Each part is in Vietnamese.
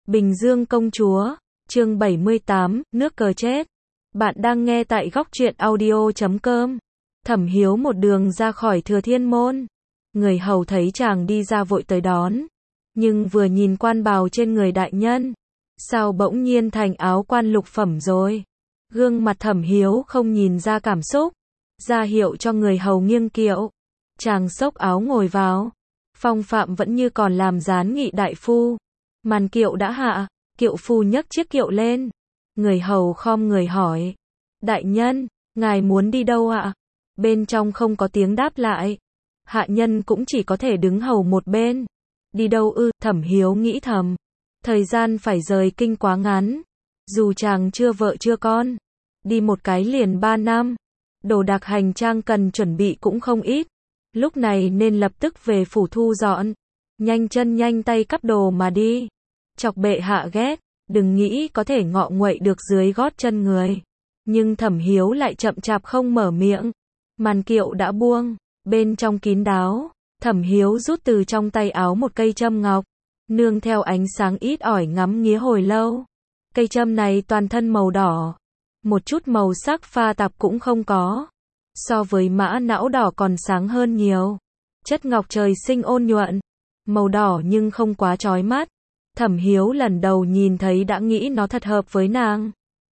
Bình Dương công chúa, chương 78, nước cờ chết. Bạn đang nghe tại góc truyện audio.com. Thẩm Hiếu một đường ra khỏi Thừa Thiên môn. Người hầu thấy chàng đi ra vội tới đón. Nhưng vừa nhìn quan bào trên người đại nhân, sao bỗng nhiên thành áo quan lục phẩm rồi? Gương mặt Thẩm Hiếu không nhìn ra cảm xúc, ra hiệu cho người hầu nghiêng kiệu. Chàng xốc áo ngồi vào. Phong phạm vẫn như còn làm gián nghị đại phu. Màn kiệu đã hạ, kiệu phu nhấc chiếc kiệu lên. Người hầu khom người hỏi. Đại nhân, ngài muốn đi đâu ạ? Bên trong không có tiếng đáp lại. Hạ nhân cũng chỉ có thể đứng hầu một bên. Đi đâu ư? Thẩm Hiếu nghĩ thầm. Thời gian phải rời kinh quá ngắn. Dù chàng chưa vợ chưa con, đi một cái liền 3 năm. Đồ đạc hành trang cần chuẩn bị cũng không ít. Lúc này nên lập tức về phủ thu dọn. Nhanh chân nhanh tay cắp đồ mà đi. Chọc bệ hạ ghét, đừng nghĩ có thể ngọ nguậy được dưới gót chân người. Nhưng Thẩm Hiếu lại chậm chạp không mở miệng. Màn kiệu đã buông, bên trong kín đáo. Thẩm Hiếu rút từ trong tay áo một cây châm ngọc, nương theo ánh sáng ít ỏi ngắm nghía hồi lâu. Cây châm này toàn thân màu đỏ, một chút màu sắc pha tạp cũng không có. So với mã não đỏ còn sáng hơn nhiều. Chất ngọc trời sinh ôn nhuận, màu đỏ nhưng không quá chói mắt. Thẩm Hiếu lần đầu nhìn thấy đã nghĩ nó thật hợp với nàng.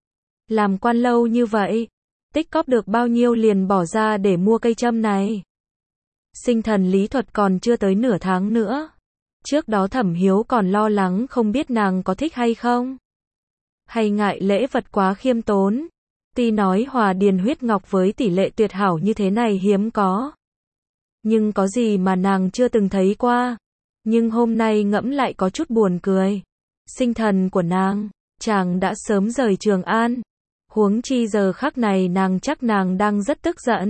Làm quan lâu như vậy, tích cóp được bao nhiêu liền bỏ ra để mua cây châm này. Sinh thần lý thuật còn chưa tới nửa tháng nữa. Trước đó Thẩm Hiếu còn lo lắng không biết nàng có thích hay không. Hay ngại lễ vật quá khiêm tốn. Tuy nói hòa điền huyết ngọc với tỷ lệ tuyệt hảo như thế này hiếm có. Nhưng có gì mà nàng chưa từng thấy qua. Nhưng hôm nay ngẫm lại có chút buồn cười. Sinh thần của nàng, chàng đã sớm rời Trường An. Huống chi giờ khắc này chắc nàng đang rất tức giận.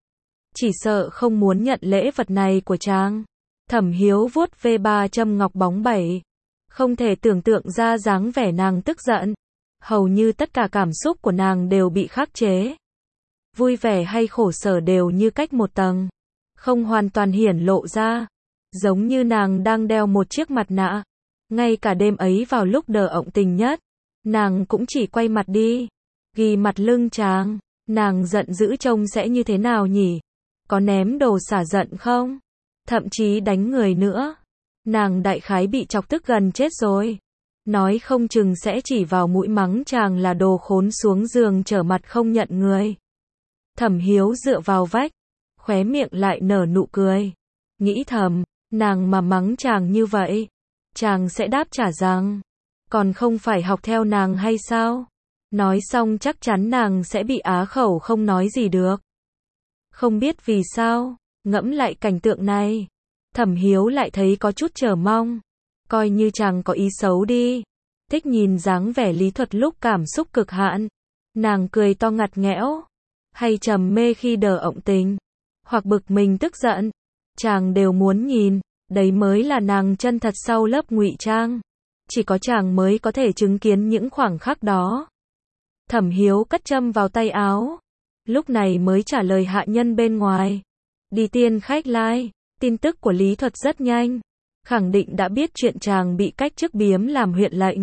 Chỉ sợ không muốn nhận lễ vật này của chàng. Thẩm Hiếu vuốt ve 3 châm ngọc bóng bẩy. Không thể tưởng tượng ra dáng vẻ nàng tức giận. Hầu như tất cả cảm xúc của nàng đều bị khắc chế. Vui vẻ hay khổ sở đều như cách một tầng. Không hoàn toàn hiển lộ ra. Giống như nàng đang đeo một chiếc mặt nạ. Ngay cả đêm ấy vào lúc đờ ọng tình nhất, nàng cũng chỉ quay mặt đi. Ghi mặt lưng chàng. Nàng giận dữ trông sẽ như thế nào nhỉ? Có ném đồ xả giận không? Thậm chí đánh người nữa. Nàng đại khái bị chọc tức gần chết rồi. Nói không chừng sẽ chỉ vào mũi mắng chàng là đồ khốn xuống giường trở mặt không nhận người. Thẩm Hiếu dựa vào vách, khóe miệng lại nở nụ cười. Nghĩ thầm, nàng mà mắng chàng như vậy, chàng sẽ đáp trả rằng, còn không phải học theo nàng hay sao? Nói xong chắc chắn nàng sẽ bị á khẩu không nói gì được. Không biết vì sao, ngẫm lại cảnh tượng này, Thẩm Hiếu lại thấy có chút chờ mong. Coi như chàng có ý xấu đi. Thích nhìn dáng vẻ lý thuật lúc cảm xúc cực hạn. Nàng cười to ngặt nghẽo. Hay trầm mê khi đờ ọng tình. Hoặc bực mình tức giận. Chàng đều muốn nhìn. Đấy mới là nàng chân thật sau lớp ngụy trang. Chỉ có chàng mới có thể chứng kiến những khoảnh khắc đó. Thẩm Hiếu cất châm vào tay áo. Lúc này mới trả lời hạ nhân bên ngoài. Đi tiên khách lai. Tin tức của lý thuật rất nhanh. Khẳng định đã biết chuyện chàng bị cách chức biếm làm huyện lệnh.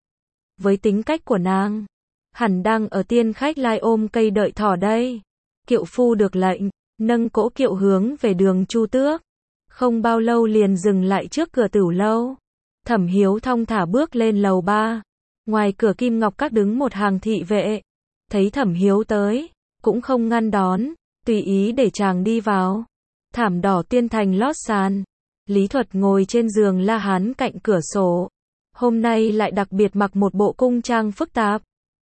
Với tính cách của nàng, hẳn đang ở tiên khách lai ôm cây đợi thỏ đây. Kiệu phu được lệnh, nâng cỗ kiệu hướng về đường Chu Tước. Không bao lâu liền dừng lại trước cửa Tửu lâu. Thẩm Hiếu thong thả bước lên lầu 3. Ngoài cửa Kim Ngọc Các đứng một hàng thị vệ. Thấy Thẩm Hiếu tới, cũng không ngăn đón, tùy ý để chàng đi vào. Thảm đỏ tiên thành lót sàn. Lý thuật ngồi trên giường La Hán cạnh cửa sổ. Hôm nay lại đặc biệt mặc một bộ cung trang phức tạp.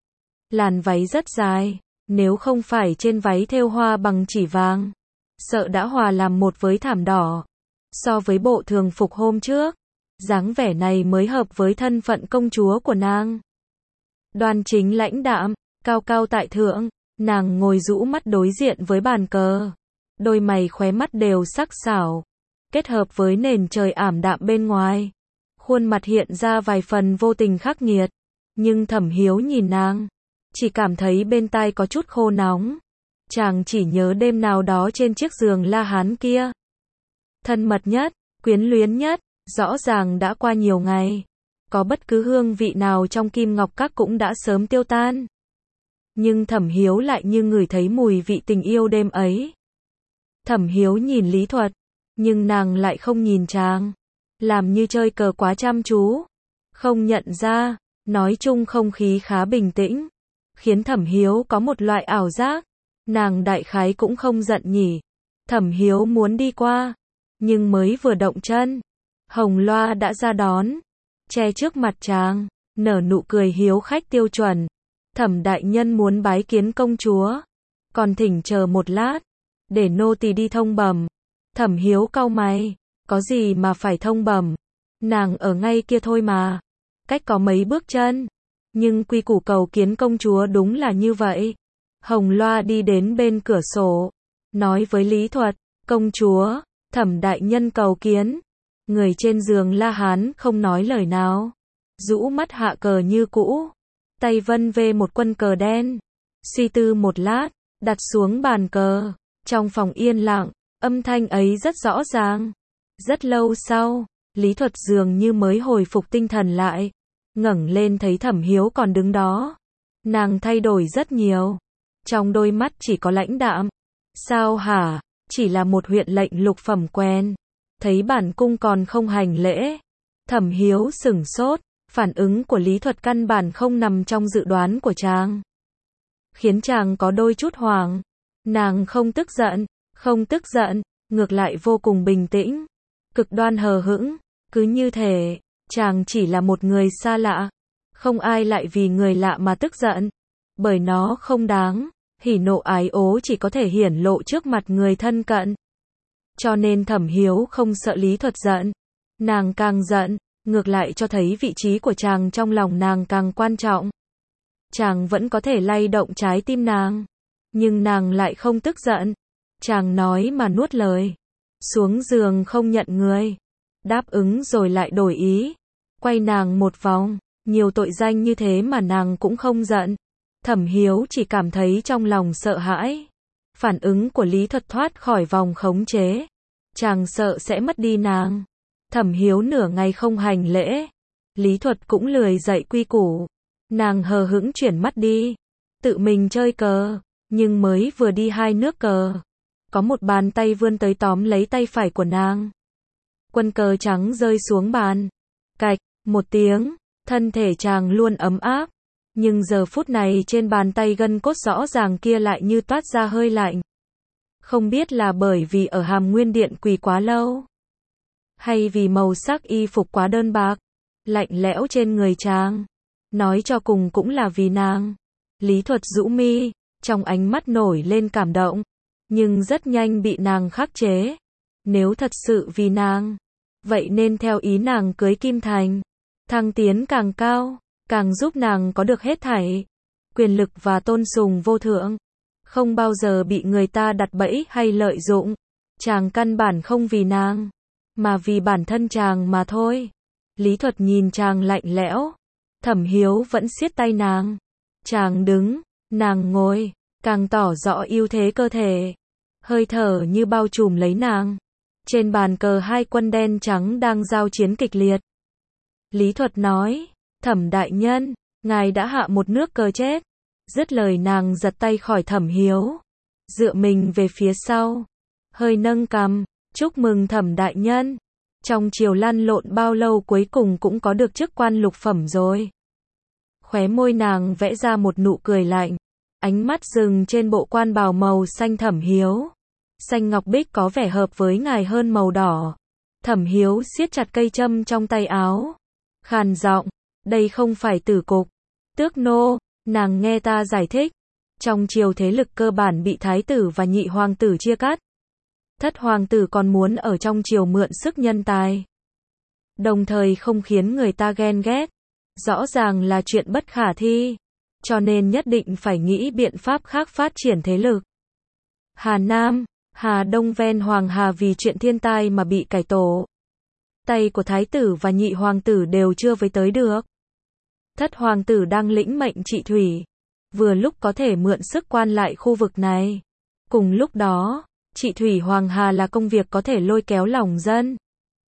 Làn váy rất dài, nếu không phải trên váy thêu hoa bằng chỉ vàng, sợ đã hòa làm một với thảm đỏ. So với bộ thường phục hôm trước, dáng vẻ này mới hợp với thân phận công chúa của nàng. Đoan chính lãnh đạm, cao cao tại thượng, nàng ngồi rũ mắt đối diện với bàn cờ. Đôi mày khóe mắt đều sắc sảo. Kết hợp với nền trời ảm đạm bên ngoài, khuôn mặt hiện ra vài phần vô tình khắc nghiệt. Nhưng Thẩm Hiếu nhìn nàng, chỉ cảm thấy bên tai có chút khô nóng. Chàng chỉ nhớ đêm nào đó trên chiếc giường La Hán kia. Thân mật nhất, quyến luyến nhất, rõ ràng đã qua nhiều ngày. có bất cứ hương vị nào trong Kim Ngọc Các cũng đã sớm tiêu tan. Nhưng Thẩm Hiếu lại như ngửi thấy mùi vị tình yêu đêm ấy. Thẩm Hiếu nhìn Lý Thuật, nhưng nàng lại không nhìn chàng, làm như chơi cờ quá chăm chú, không nhận ra. Nói chung không khí khá bình tĩnh, khiến Thẩm Hiếu có một loại ảo giác, nàng đại khái cũng không giận nhỉ. Thẩm Hiếu muốn đi qua, nhưng mới vừa động chân, Hồng Loa đã ra đón, che trước mặt chàng, nở nụ cười hiếu khách tiêu chuẩn. Thẩm đại nhân muốn bái kiến công chúa, còn thỉnh chờ một lát, để nô tỳ đi thông bẩm. Thẩm Hiếu cau mày, có gì mà phải thông bẩm, nàng ở ngay kia thôi mà, cách có mấy bước chân, nhưng quy củ cầu kiến công chúa đúng là như vậy. Hồng Loa đi đến bên cửa sổ, nói với Lý Thuật, công chúa, Thẩm đại nhân cầu kiến. Người trên giường La Hán không nói lời nào, rũ mắt hạ cờ như cũ, tay vân vê một quân cờ đen, suy tư một lát, đặt xuống bàn cờ. Trong phòng yên lặng, âm thanh ấy rất rõ ràng. Rất lâu sau, Lý Thuật dường như mới hồi phục tinh thần lại, ngẩng lên thấy Thẩm Hiếu còn đứng đó. Nàng thay đổi rất nhiều, trong đôi mắt chỉ có lãnh đạm. Sao hả, chỉ là một huyện lệnh lục phẩm quen, thấy bản cung còn không hành lễ. Thẩm Hiếu sửng sốt, phản ứng của Lý Thuật căn bản không nằm trong dự đoán của chàng, khiến chàng có đôi chút hoảng. Nàng không tức giận, ngược lại vô cùng bình tĩnh, cực đoan hờ hững, cứ như thể chàng chỉ là một người xa lạ. Không ai lại vì người lạ mà tức giận, bởi nó không đáng. Hỉ nộ ái ố chỉ có thể hiển lộ trước mặt người thân cận. Cho nên Thẩm Hiếu không sợ Lý Thuật giận. Nàng càng giận, ngược lại cho thấy vị trí của chàng trong lòng nàng càng quan trọng. Chàng vẫn có thể lay động trái tim nàng, nhưng nàng lại không tức giận. Chàng nói mà nuốt lời, xuống giường không nhận người, đáp ứng rồi lại đổi ý, quay nàng một vòng. Nhiều tội danh như thế mà nàng cũng không giận. Thẩm Hiếu chỉ cảm thấy trong lòng sợ hãi. Phản ứng của Lý Thuật thoát khỏi vòng khống chế. Chàng sợ sẽ mất đi nàng. Thẩm Hiếu nửa ngày không hành lễ. Lý Thuật cũng lười dạy quy củ. Nàng hờ hững chuyển mắt đi, tự mình chơi cờ. Nhưng mới vừa đi 2 nước cờ, có một bàn tay vươn tới tóm lấy tay phải của nàng. Quân cờ trắng rơi xuống bàn. Cạch, một tiếng, thân thể chàng luôn ấm áp. Nhưng giờ phút này trên bàn tay gân cốt rõ ràng kia lại như toát ra hơi lạnh. Không biết là bởi vì ở Hàm Nguyên Điện quỳ quá lâu, hay vì màu sắc y phục quá đơn bạc, lạnh lẽo trên người chàng. Nói cho cùng cũng là vì nàng. Lý Thuật rũ mi, trong ánh mắt nổi lên cảm động, nhưng rất nhanh bị nàng khắc chế. Nếu thật sự vì nàng, vậy nên theo ý nàng cưới Kim Thành, thăng tiến càng cao, càng giúp nàng có được hết thảy, quyền lực và tôn sùng vô thượng, không bao giờ bị người ta đặt bẫy hay lợi dụng. Chàng căn bản không vì nàng, mà vì bản thân chàng mà thôi. Lý Thuật nhìn chàng lạnh lẽo. Thẩm Hiếu vẫn siết tay nàng. Chàng đứng, nàng ngồi, càng tỏ rõ ưu thế cơ thể. Hơi thở như bao trùm lấy nàng. Trên bàn cờ 2 quân đen trắng đang giao chiến kịch liệt. Lý Thuật nói, Thẩm đại nhân, ngài đã hạ một nước cờ chết. Dứt lời nàng giật tay khỏi Thẩm Hiếu, dựa mình về phía sau, hơi nâng cằm, chúc mừng Thẩm đại nhân. Trong triều lăn lộn bao lâu cuối cùng cũng có được chức quan lục phẩm rồi. Khóe môi nàng vẽ ra một nụ cười lạnh, ánh mắt dừng trên bộ quan bào màu xanh Thẩm Hiếu. Xanh ngọc bích có vẻ hợp với ngài hơn màu đỏ. Thẩm Hiếu siết chặt cây châm trong tay áo, khàn giọng, đây không phải tử cục, tước nô, nàng nghe ta giải thích. Trong triều thế lực cơ bản bị thái tử và nhị hoàng tử chia cắt. Thất hoàng tử còn muốn ở trong triều mượn sức nhân tài, đồng thời không khiến người ta ghen ghét. Rõ ràng là chuyện bất khả thi, cho nên nhất định phải nghĩ biện pháp khác phát triển thế lực. Hà Nam, Hà Đông ven Hoàng Hà vì chuyện thiên tai mà bị cải tổ. Tay của thái tử và nhị hoàng tử đều chưa với tới được. Thất hoàng tử đang lĩnh mệnh trị thủy, vừa lúc có thể mượn sức quan lại khu vực này. Cùng lúc đó, trị thủy Hoàng Hà là công việc có thể lôi kéo lòng dân.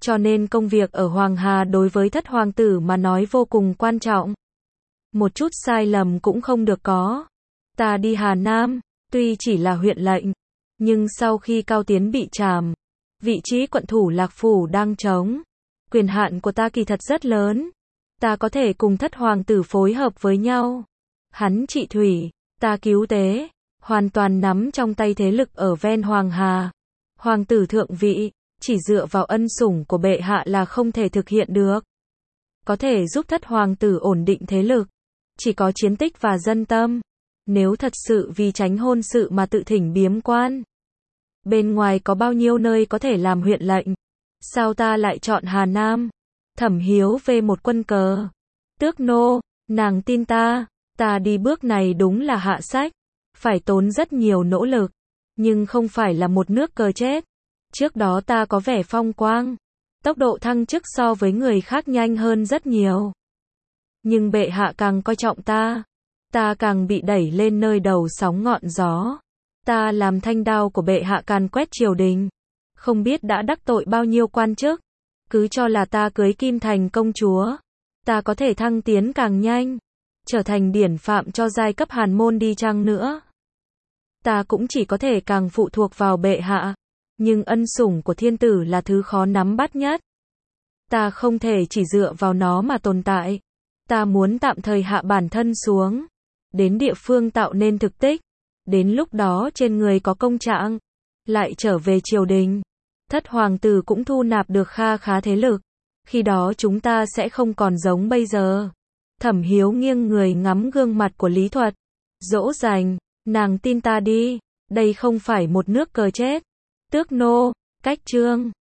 cho nên công việc ở Hoàng Hà đối với thất hoàng tử mà nói vô cùng quan trọng. Một chút sai lầm cũng không được có. Ta đi Hà Nam, tuy chỉ là huyện lệnh, nhưng sau khi Cao Tiến bị trảm, vị trí quận thủ Lạc Phủ đang trống. Quyền hạn của ta kỳ thật rất lớn. Ta có thể cùng thất hoàng tử phối hợp với nhau. Hắn trị thủy, ta cứu tế, hoàn toàn nắm trong tay thế lực ở ven Hoàng Hà. Hoàng tử thượng vị, chỉ dựa vào ân sủng của bệ hạ là không thể thực hiện được. Có thể giúp thất hoàng tử ổn định thế lực, chỉ có chiến tích và dân tâm. Nếu thật sự vì tránh hôn sự mà tự thỉnh biếm quan, bên ngoài có bao nhiêu nơi có thể làm huyện lệnh, sao ta lại chọn Hà Nam? Thẩm Hiếu về một quân cờ. Tước nô, nàng tin ta, ta đi bước này đúng là hạ sách, phải tốn rất nhiều nỗ lực, nhưng không phải là một nước cờ chết. Trước đó ta có vẻ phong quang, tốc độ thăng chức so với người khác nhanh hơn rất nhiều. Nhưng bệ hạ càng coi trọng ta càng bị đẩy lên nơi đầu sóng ngọn gió. Ta làm thanh đao của bệ hạ càn quét triều đình, không biết đã đắc tội bao nhiêu quan chức. Cứ cho là ta cưới Kim Thành công chúa, ta có thể thăng tiến càng nhanh, trở thành điển phạm cho giai cấp Hàn Môn đi chăng nữa. Ta cũng chỉ có thể càng phụ thuộc vào bệ hạ, nhưng ân sủng của thiên tử là thứ khó nắm bắt nhất. Ta không thể chỉ dựa vào nó mà tồn tại. Ta muốn tạm thời hạ bản thân xuống, đến địa phương tạo nên thực tích, đến lúc đó trên người có công trạng, lại trở về triều đình. Thất hoàng tử cũng thu nạp được kha khá thế lực, khi đó chúng ta sẽ không còn giống bây giờ. Thẩm Hiếu nghiêng người ngắm gương mặt của Lý Thuật, dỗ dành, nàng tin ta đi, đây không phải một nước cờ chết. Tước nô, cách trương.